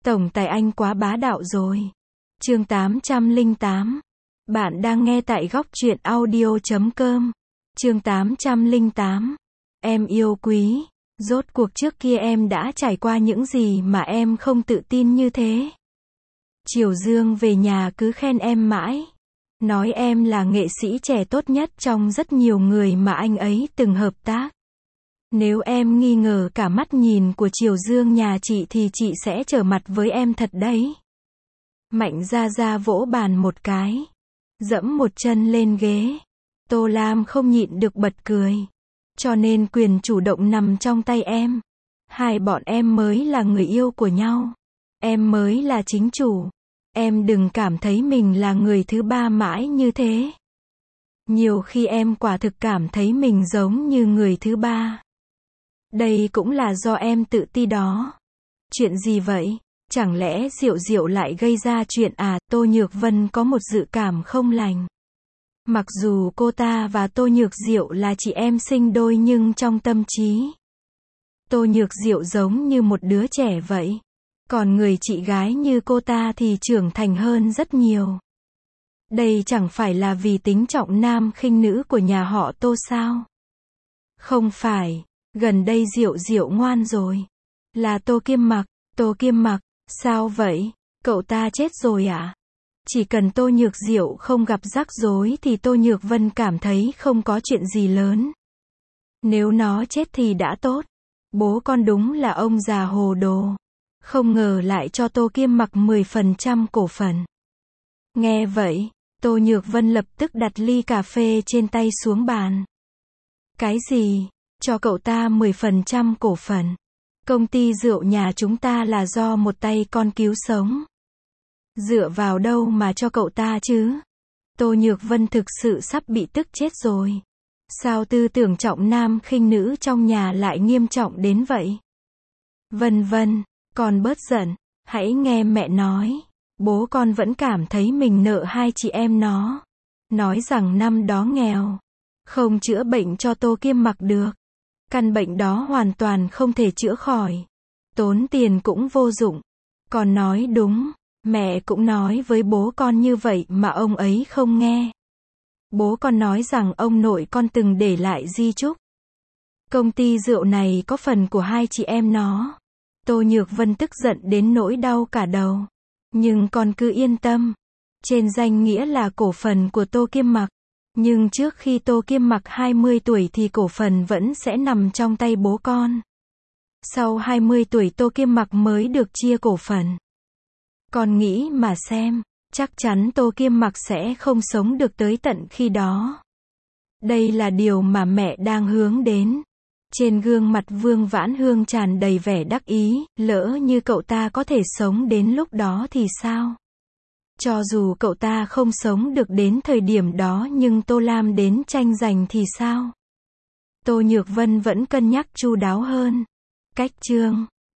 Tổng tài anh quá bá đạo rồi. Chương 808. Bạn đang nghe tại góc truyện audio.com. Chương 808. Em yêu quý. Rốt cuộc trước kia em đã trải qua những gì mà em không tự tin như thế? Triều Dương về nhà cứ khen em mãi. Nói em là nghệ sĩ trẻ tốt nhất trong rất nhiều người mà anh ấy từng hợp tác. Nếu em nghi ngờ cả mắt nhìn của Triều Dương nhà chị thì chị sẽ trở mặt với em thật đấy. Mạnh Gia Gia vỗ bàn một cái. Dẫm một chân lên ghế. Tô Lam không nhịn được bật cười. Cho nên quyền chủ động nằm trong tay em. Hai bọn em mới là người yêu của nhau. Em mới là chính chủ. Em đừng cảm thấy mình là người thứ ba mãi như thế. Nhiều khi em quả thực cảm thấy mình giống như người thứ ba. Đây cũng là do em tự ti đó. Chuyện gì vậy? Chẳng lẽ Diệu Diệu lại gây ra chuyện à? Tô Nhược Vân có một dự cảm không lành. Mặc dù cô ta và Tô Nhược Diệu là chị em sinh đôi nhưng trong tâm trí, Tô Nhược Diệu giống như một đứa trẻ vậy. Còn người chị gái như cô ta thì trưởng thành hơn rất nhiều. Đây chẳng phải là vì tính trọng nam khinh nữ của nhà họ Tô sao? Không phải, gần đây Diệu Diệu ngoan rồi. Là Tô Kiêm Mặc. Tô Kiêm Mặc, sao vậy? Cậu ta chết rồi à? Chỉ cần Tô Nhược Diệu không gặp rắc rối thì Tô Nhược Vân cảm thấy không có chuyện gì lớn. Nếu nó chết thì đã tốt. Bố con đúng là ông già hồ đồ. Không ngờ lại cho Tô Kiêm Mặc 10% cổ phần. Nghe vậy, Tô Nhược Vân lập tức đặt ly cà phê trên tay xuống bàn. Cái gì? Cho cậu ta 10% cổ phần? Công ty rượu nhà chúng ta là do một tay con cứu sống. Dựa vào đâu mà cho cậu ta chứ? Tô Nhược Vân thực sự sắp bị tức chết rồi. Sao tư tưởng trọng nam khinh nữ trong nhà lại nghiêm trọng đến vậy? Vân Vân, con bớt giận, hãy nghe mẹ nói. Bố con vẫn cảm thấy mình nợ hai chị em nó. Nói rằng năm đó nghèo, không chữa bệnh cho Tô Kiêm Mặc được. Căn bệnh đó hoàn toàn không thể chữa khỏi. Tốn tiền cũng vô dụng. Con nói đúng, mẹ cũng nói với bố con như vậy mà ông ấy không nghe. Bố con nói rằng ông nội con từng để lại di chúc. Công ty rượu này có phần của hai chị em nó. Tô Nhược Vân tức giận đến nỗi đau cả đầu. Nhưng con cứ yên tâm. Trên danh nghĩa là cổ phần của Tô Kiêm Mặc. Nhưng trước khi Tô Kiêm Mặc 20 tuổi thì cổ phần vẫn sẽ nằm trong tay bố con. Sau 20 tuổi Tô Kiêm Mặc mới được chia cổ phần. Con nghĩ mà xem, chắc chắn Tô Kiêm Mặc sẽ không sống được tới tận khi đó. Đây là điều mà mẹ đang hướng đến. Trên gương mặt Vương Vãn Hương tràn đầy vẻ đắc ý, lỡ như cậu ta có thể sống đến lúc đó thì sao? Cho dù cậu ta không sống được đến thời điểm đó nhưng Tô Lam đến tranh giành thì sao? Tô Nhược Vân vẫn cân nhắc chu đáo hơn. Cách chương